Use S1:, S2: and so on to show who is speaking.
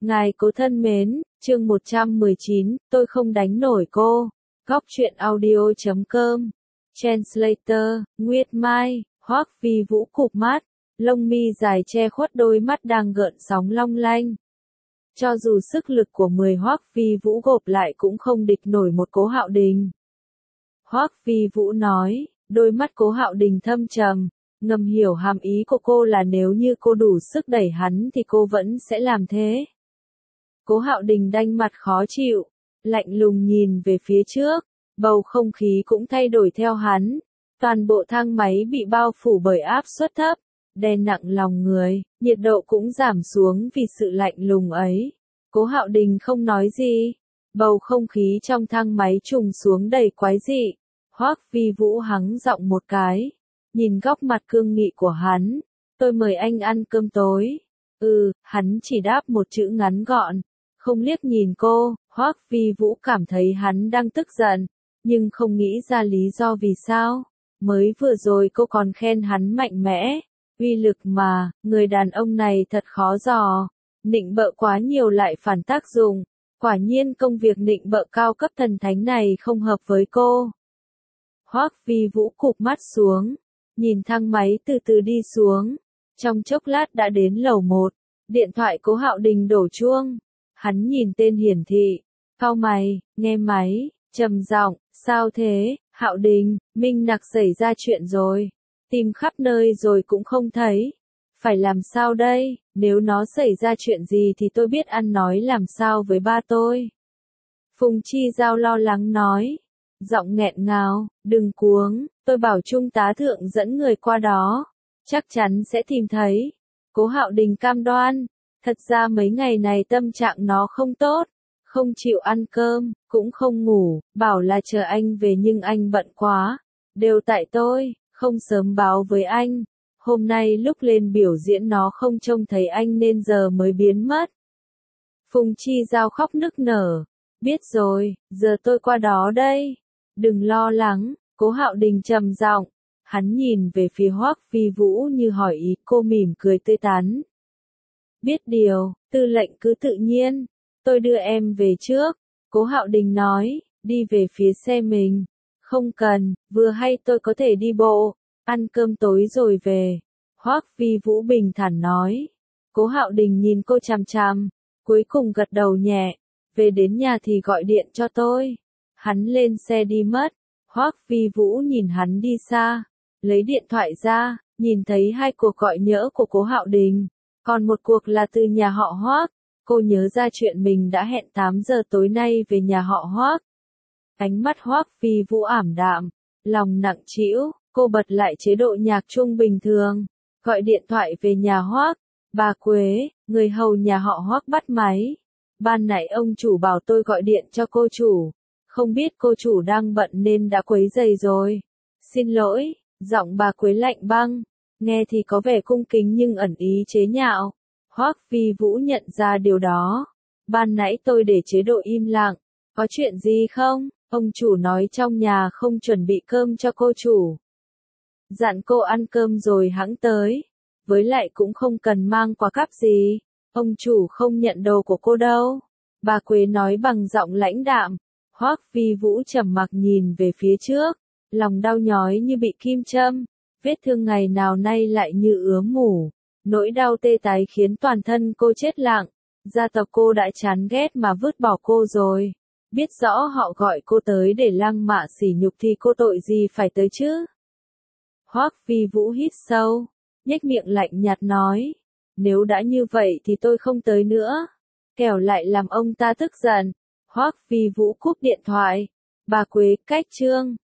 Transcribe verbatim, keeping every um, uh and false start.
S1: Ngài cố thân mến, chương một trăm mười chín, tôi không đánh nổi cô. Góc truyện audio chấm com. Translator, Nguyệt Mai, Hoắc Vi Vũ cụp mắt, lông mi dài che khuất đôi mắt đang gợn sóng long lanh. Cho dù sức lực của mười Hoắc Vi Vũ gộp lại cũng không địch nổi một Cố Hạo Đình. Hoắc Vi Vũ nói, đôi mắt Cố Hạo Đình thâm trầm, ngầm hiểu hàm ý của cô là nếu như cô đủ sức đẩy hắn thì cô vẫn sẽ làm thế. Cố Hạo Đình đanh mặt khó chịu, lạnh lùng nhìn về phía trước, bầu không khí cũng thay đổi theo hắn. Toàn bộ thang máy bị bao phủ bởi áp suất thấp, đè nặng lòng người, nhiệt độ cũng giảm xuống vì sự lạnh lùng ấy. Cố Hạo Đình không nói gì, bầu không khí trong thang máy trùng xuống đầy quái dị. Hoắc Vi Vũ hắng giọng một cái, nhìn góc mặt cương nghị của hắn, tôi mời anh ăn cơm tối. Ừ, hắn chỉ đáp một chữ ngắn gọn, không liếc nhìn cô. Hoắc Vi Vũ cảm thấy hắn đang tức giận, nhưng không nghĩ ra lý do vì sao. Mới vừa rồi cô còn khen hắn mạnh mẽ, uy lực mà, người đàn ông này thật khó dò. Nịnh bợ quá nhiều lại phản tác dụng, quả nhiên công việc nịnh bợ cao cấp thần thánh này không hợp với cô. Hoắc Vi Vũ cụp mắt xuống, nhìn thang máy từ từ đi xuống, trong chốc lát đã đến lầu một, điện thoại Cố Hạo Đình đổ chuông, hắn nhìn tên hiển thị, cau mày, nghe máy, trầm giọng, sao thế, Hạo Đình, Minh Nặc xảy ra chuyện rồi, tìm khắp nơi rồi cũng không thấy, phải làm sao đây, nếu nó xảy ra chuyện gì thì tôi biết ăn nói làm sao với ba tôi. Phùng Chi Giao lo lắng nói, giọng nghẹn ngào, đừng cuống, tôi bảo Trung tá thượng dẫn người qua đó, chắc chắn sẽ tìm thấy. Cố Hạo Đình cam đoan, thật ra mấy ngày này tâm trạng nó không tốt, không chịu ăn cơm, cũng không ngủ, bảo là chờ anh về nhưng anh bận quá, đều tại tôi, không sớm báo với anh. Hôm nay lúc lên biểu diễn nó không trông thấy anh nên giờ mới biến mất. Phùng Chi Giao khóc nức nở, biết rồi, giờ tôi qua đó đây. Đừng lo lắng, Cố Hạo Đình trầm giọng, hắn nhìn về phía Hoắc Vi Vũ như hỏi ý, cô mỉm cười tươi tắn. Biết điều, tư lệnh cứ tự nhiên, tôi đưa em về trước. Cố Hạo Đình nói, đi về phía xe mình. Không cần, vừa hay tôi có thể đi bộ, ăn cơm tối rồi về. Hoắc Vi Vũ bình thản nói. Cố Hạo Đình nhìn cô chằm chằm, cuối cùng gật đầu nhẹ, về đến nhà thì gọi điện cho tôi. Hắn lên xe đi mất, Hoắc Vi Vũ nhìn hắn đi xa, lấy điện thoại ra, nhìn thấy hai cuộc gọi nhỡ của Cố Hạo Đình, còn một cuộc là từ nhà họ Hoắc. Cô nhớ ra chuyện mình đã hẹn tám giờ tối nay về nhà họ Hoắc. Ánh mắt Hoắc Vi Vũ ảm đạm, lòng nặng trĩu, cô bật lại chế độ nhạc trung bình thường, gọi điện thoại về nhà Hoắc. Bà Quế, người hầu nhà họ Hoắc bắt máy. Ban nãy ông chủ bảo tôi gọi điện cho cô chủ. Không biết cô chủ đang bận nên đã quấy rầy rồi. Xin lỗi, giọng bà Quế lạnh băng, nghe thì có vẻ cung kính nhưng ẩn ý chế nhạo. Hoắc Vi Vũ nhận ra điều đó. Ban nãy tôi để chế độ im lặng, có chuyện gì không? Ông chủ nói trong nhà không chuẩn bị cơm cho cô chủ. Dặn cô ăn cơm rồi hẵng tới. Với lại cũng không cần mang quà cáp gì. Ông chủ không nhận đồ của cô đâu. Bà Quế nói bằng giọng lãnh đạm. Hoắc Vi Vũ trầm mặc nhìn về phía trước, lòng đau nhói như bị kim châm, vết thương ngày nào nay lại như ứa mủ, nỗi đau tê tái khiến toàn thân cô chết lặng. Gia tộc cô đã chán ghét mà vứt bỏ cô rồi, biết rõ họ gọi cô tới để lăng mạ sỉ nhục thì cô tội gì phải tới chứ. Hoắc Vi Vũ hít sâu, nhếch miệng lạnh nhạt nói, nếu đã như vậy thì tôi không tới nữa, kẻo lại làm ông ta tức giận. Hoắc Vi Vũ cúp điện thoại. Bà Quế, cách chương.